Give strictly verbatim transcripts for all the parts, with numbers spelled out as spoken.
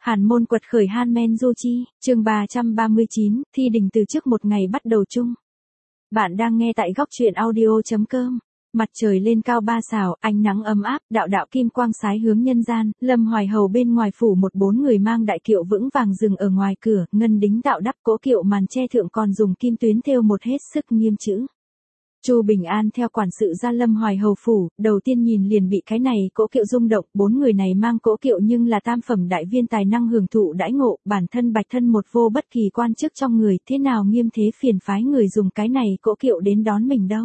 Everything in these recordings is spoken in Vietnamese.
Hàn môn quật khởi Han Men Du Chi, chương ba trăm ba mươi chín, thi đình từ trước một ngày bắt đầu chung. Bạn đang nghe tại góc truyện audio chấm com. Mặt trời lên cao ba xào, ánh nắng ấm áp, đạo đạo kim quang sái hướng nhân gian, Lâm Hoài Hầu bên ngoài phủ một bốn người mang đại kiệu vững vàng dừng ở ngoài cửa, ngân đính tạo đắp cỗ kiệu màn che thượng còn dùng kim tuyến thêu một hết sức nghiêm chữ. Chu Bình An theo quản sự ra Lâm Hoài Hầu phủ, đầu tiên nhìn liền bị cái này cỗ kiệu rung động, bốn người này mang cỗ kiệu nhưng là tam phẩm đại viên tài năng hưởng thụ đãi ngộ, bản thân bạch thân một vô bất kỳ quan chức trong người, thế nào nghiêm thế phiền phái người dùng cái này cỗ kiệu đến đón mình đâu.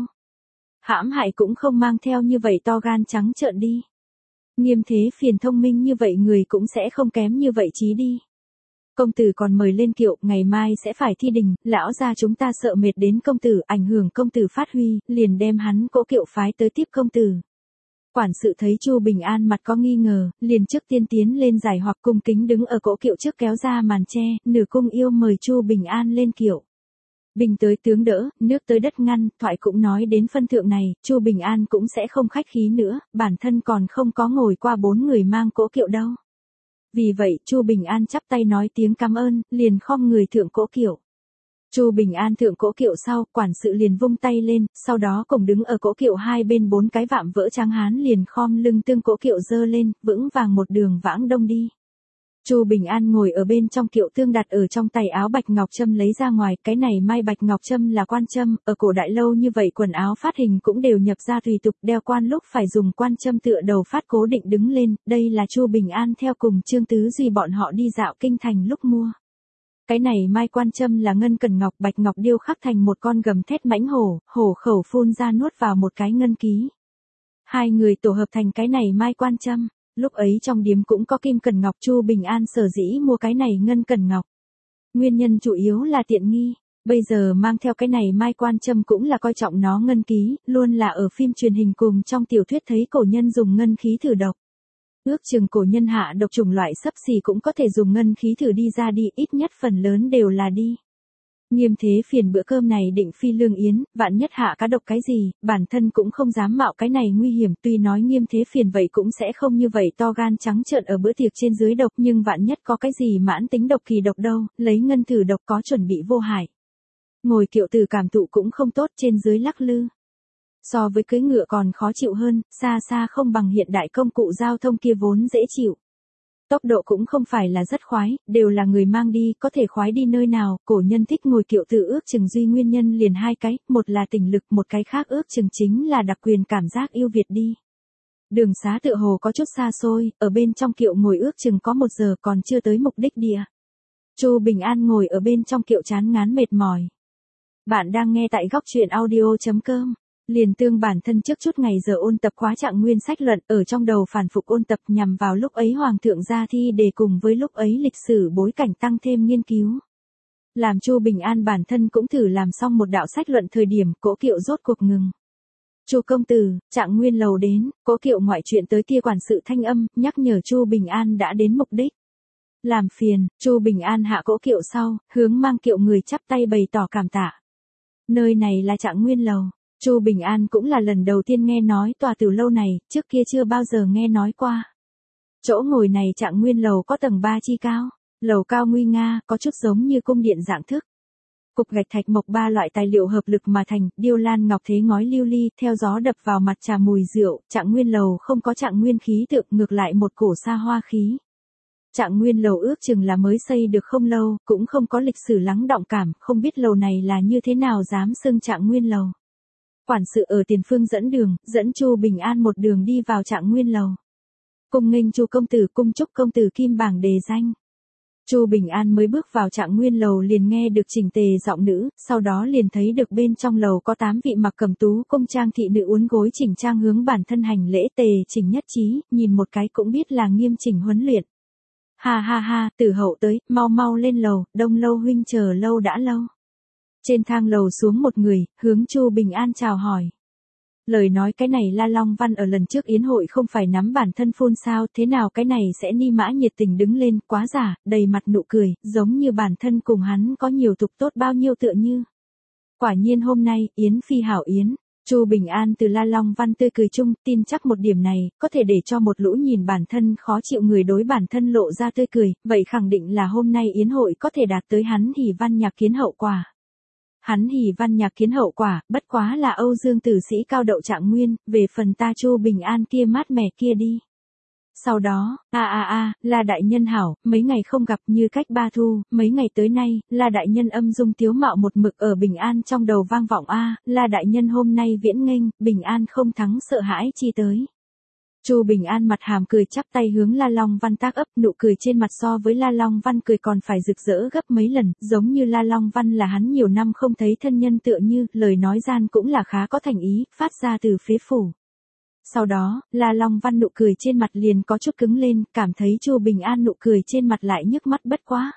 Hãm hại cũng không mang theo như vậy to gan trắng trợn đi. Nghiêm thế phiền thông minh như vậy người cũng sẽ không kém như vậy chí đi. Công tử còn mời lên kiệu, ngày mai sẽ phải thi đình, lão gia chúng ta sợ mệt đến công tử, ảnh hưởng công tử phát huy, liền đem hắn cỗ kiệu phái tới tiếp công tử. Quản sự thấy Chu Bình An mặt có nghi ngờ, liền trước tiên tiến lên giải hoặc cung kính đứng ở cỗ kiệu trước kéo ra màn che, nửa cung yêu mời Chu Bình An lên kiệu. Bình tới tướng đỡ, nước tới đất ngăn, thoại cũng nói đến phân thượng này, Chu Bình An cũng sẽ không khách khí nữa, bản thân còn không có ngồi qua bốn người mang cỗ kiệu đâu. Vì vậy, Chu Bình An chắp tay nói tiếng cảm ơn, liền khom người thượng cỗ kiệu. Chu Bình An thượng cỗ kiệu sau, quản sự liền vung tay lên, sau đó cùng đứng ở cỗ kiệu hai bên bốn cái vạm vỡ tráng hán liền khom lưng tương cỗ kiệu dơ lên, vững vàng một đường vãng đông đi. Chu Bình An ngồi ở bên trong kiệu tương đặt ở trong tay áo bạch ngọc trâm lấy ra ngoài, cái này mai bạch ngọc trâm là quan trâm, ở cổ đại lâu như vậy quần áo phát hình cũng đều nhập ra tùy tục, đeo quan lúc phải dùng quan trâm tựa đầu phát cố định đứng lên, đây là Chu Bình An theo cùng Trương Tứ Duy bọn họ đi dạo kinh thành lúc mua. Cái này mai quan trâm là ngân cẩn ngọc bạch ngọc điêu khắc thành một con gầm thét mãnh hổ, hổ khẩu phun ra nuốt vào một cái ngân ký. Hai người tổ hợp thành cái này mai quan trâm. Lúc ấy trong điếm cũng có kim cẩn ngọc, Chu Bình An sở dĩ mua cái này ngân cẩn ngọc. Nguyên nhân chủ yếu là tiện nghi, bây giờ mang theo cái này mai quan trâm cũng là coi trọng nó ngân ký, luôn là ở phim truyền hình cùng trong tiểu thuyết thấy cổ nhân dùng ngân khí thử độc. Ước chừng cổ nhân hạ độc chủng loại xấp xì cũng có thể dùng ngân khí thử đi ra đi, ít nhất phần lớn đều là đi. Nghiêm thế phiền bữa cơm này định phi lương yến, vạn nhất hạ cá độc cái gì, bản thân cũng không dám mạo cái này nguy hiểm, tuy nói nghiêm thế phiền vậy cũng sẽ không như vậy to gan trắng trợn ở bữa tiệc trên dưới độc, nhưng vạn nhất có cái gì mãn tính độc kỳ độc đâu, lấy ngân thử độc có chuẩn bị vô hại. Ngồi kiệu tử cảm thụ cũng không tốt, trên dưới lắc lư. So với cưỡi ngựa còn khó chịu hơn, xa xa không bằng hiện đại công cụ giao thông kia vốn dễ chịu. Tốc độ cũng không phải là rất khoái, đều là người mang đi, có thể khoái đi nơi nào, cổ nhân thích ngồi kiệu tử ước chừng duy nguyên nhân liền hai cái, một là tình lực, một cái khác ước chừng chính là đặc quyền cảm giác yêu Việt đi. Đường xá tựa hồ có chút xa xôi, ở bên trong kiệu ngồi ước chừng có một giờ còn chưa tới mục đích địa. Chu Bình An ngồi ở bên trong kiệu chán ngán mệt mỏi. Bạn đang nghe tại góc truyện audio chấm com. Liền tương bản thân trước chút ngày giờ ôn tập khóa trạng nguyên sách luận ở trong đầu phản phục ôn tập nhằm vào lúc ấy hoàng thượng ra thi để cùng với lúc ấy lịch sử bối cảnh tăng thêm nghiên cứu. Làm Chu Bình An bản thân cũng thử làm xong một đạo sách luận thời điểm cỗ kiệu rốt cuộc ngừng. Chu công tử, trạng nguyên lầu đến, cỗ kiệu ngoại chuyện tới kia quản sự thanh âm nhắc nhở Chu Bình An đã đến mục đích. Làm phiền, Chu Bình An hạ cỗ kiệu sau, hướng mang kiệu người chắp tay bày tỏ cảm tạ. Nơi này là trạng nguyên lầu. Chu Bình An cũng là lần đầu tiên nghe nói tòa tử lâu này, trước kia chưa bao giờ nghe nói qua. Chỗ ngồi này trạng nguyên lầu có tầng ba chi cao, lầu cao nguy nga, có chút giống như cung điện dạng thức. Cục gạch thạch mộc ba loại tài liệu hợp lực mà thành, điêu lan ngọc thế ngói lưu ly, theo gió đập vào mặt trà mùi rượu, trạng nguyên lầu không có trạng nguyên khí tượng, ngược lại một cổ xa hoa khí. Trạng nguyên lầu ước chừng là mới xây được không lâu, cũng không có lịch sử lắng đọng cảm, không biết lầu này là như thế nào dám xưng trạng nguyên lầu. Quản sự ở tiền phương dẫn đường, dẫn Chu Bình An một đường đi vào trạng nguyên lầu. Cung nghênh Chu công tử, cung chúc công tử kim bảng đề danh. Chu Bình An mới bước vào trạng nguyên lầu liền nghe được chỉnh tề giọng nữ, sau đó liền thấy được bên trong lầu có tám vị mặc cẩm tú cung trang thị nữ uốn gối chỉnh trang hướng bản thân hành lễ tề chỉnh nhất trí, nhìn một cái cũng biết là nghiêm chỉnh huấn luyện. Ha ha ha, tử hậu tới, mau mau lên lầu, Đông lâu huynh chờ lâu đã lâu. Trên thang lầu xuống một người, hướng Chu Bình An chào hỏi. Lời nói cái này La Long Văn ở lần trước yến hội không phải nắm bản thân phun sao, thế nào cái này sẽ ni mã nhiệt tình đứng lên, quá giả, đầy mặt nụ cười, giống như bản thân cùng hắn có nhiều tục tốt bao nhiêu tựa như. Quả nhiên hôm nay, yến phi hảo yến, Chu Bình An từ La Long Văn tươi cười chung, tin chắc một điểm này, có thể để cho một lũ nhìn bản thân khó chịu người đối bản thân lộ ra tươi cười, vậy khẳng định là hôm nay yến hội có thể đạt tới hắn hỉ văn nhạc kiến hậu quả. Hắn hỉ văn nhạc kiến hậu quả, bất quá là Âu Dương tử sĩ cao đậu trạng nguyên, về phần ta Chu Bình An kia mát mẻ kia đi. Sau đó, a a a, La đại nhân hảo, mấy ngày không gặp như cách ba thu, mấy ngày tới nay, La đại nhân âm dung tiếu mạo một mực ở Bình An trong đầu vang vọng a, La đại nhân hôm nay viễn nghênh, Bình An không thắng sợ hãi chi tới. Chu Bình An mặt hàm cười chắp tay hướng La Long Văn tác ấp, nụ cười trên mặt so với La Long Văn cười còn phải rực rỡ gấp mấy lần, giống như La Long Văn là hắn nhiều năm không thấy thân nhân tựa như, lời nói gian cũng là khá có thành ý, phát ra từ phế phủ. Sau đó, La Long Văn nụ cười trên mặt liền có chút cứng lên, cảm thấy Chu Bình An nụ cười trên mặt lại nhức mắt bất quá.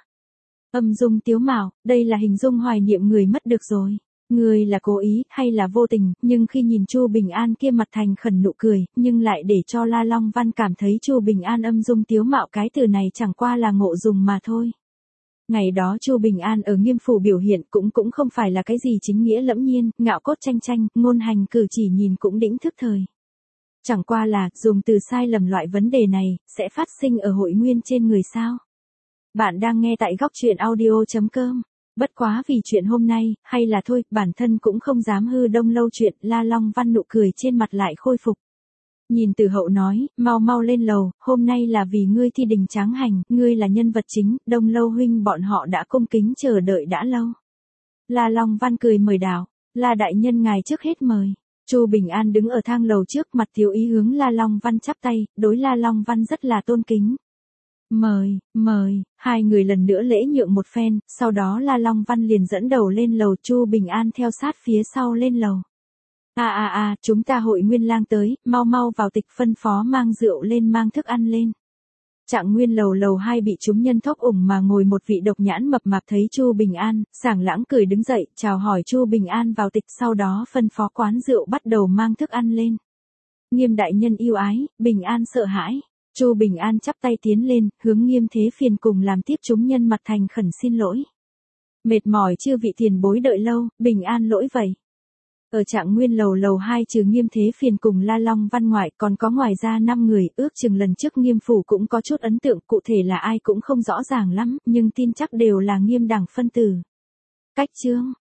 Âm dung tiếu mạo, đây là hình dung hoài niệm người mất được rồi. Người là cố ý, hay là vô tình, nhưng khi nhìn Chu Bình An kia mặt thành khẩn nụ cười, nhưng lại để cho La Long Văn cảm thấy Chu Bình An âm dung tiếu mạo cái từ này chẳng qua là ngộ dùng mà thôi. Ngày đó Chu Bình An ở Nghiêm phủ biểu hiện cũng cũng không phải là cái gì chính nghĩa lẫm nhiên, ngạo cốt tranh tranh, ngôn hành cử chỉ nhìn cũng đĩnh thức thời. Chẳng qua là, dùng từ sai lầm loại vấn đề này, sẽ phát sinh ở hội nguyên trên người sao. Bạn đang nghe tại góc truyện audio chấm com. Bất quá vì chuyện hôm nay, hay là thôi, bản thân cũng không dám hư đông lâu chuyện, La Long Văn nụ cười trên mặt lại khôi phục. Nhìn Từ Hậu nói, mau mau lên lầu, hôm nay là vì ngươi thi đình tráng hành, ngươi là nhân vật chính, đông lâu huynh bọn họ đã cung kính chờ đợi đã lâu. La Long Văn cười mời đảo, La đại nhân ngài trước hết mời. Chu Bình An đứng ở thang lầu trước mặt thiếu ý hướng La Long Văn chắp tay, đối La Long Văn rất là tôn kính. Mời, mời, hai người lần nữa lễ nhượng một phen, sau đó La Long Văn liền dẫn đầu lên lầu, Chu Bình An theo sát phía sau lên lầu. À à à, chúng ta hội nguyên lang tới, mau mau vào tịch phân phó mang rượu lên mang thức ăn lên. Trạng nguyên lầu lầu hai bị chúng nhân thốc ủng mà ngồi một vị độc nhãn mập mạp thấy Chu Bình An, sảng lãng cười đứng dậy, chào hỏi Chu Bình An vào tịch sau đó phân phó quán rượu bắt đầu mang thức ăn lên. Nghiêm đại nhân yêu ái, Bình An sợ hãi. Chu Bình An chắp tay tiến lên, hướng Nghiêm Thế Phiền cùng làm tiếp chúng nhân mặt thành khẩn xin lỗi. Mệt mỏi chưa vị tiền bối đợi lâu, Bình An lỗi vậy. Ở Trạng nguyên lầu lầu hai trừ Nghiêm Thế Phiền cùng La Long Văn ngoại còn có ngoài ra năm người, ước chừng lần trước Nghiêm phủ cũng có chút ấn tượng, cụ thể là ai cũng không rõ ràng lắm, nhưng tin chắc đều là Nghiêm đẳng phân tử. Cách chương,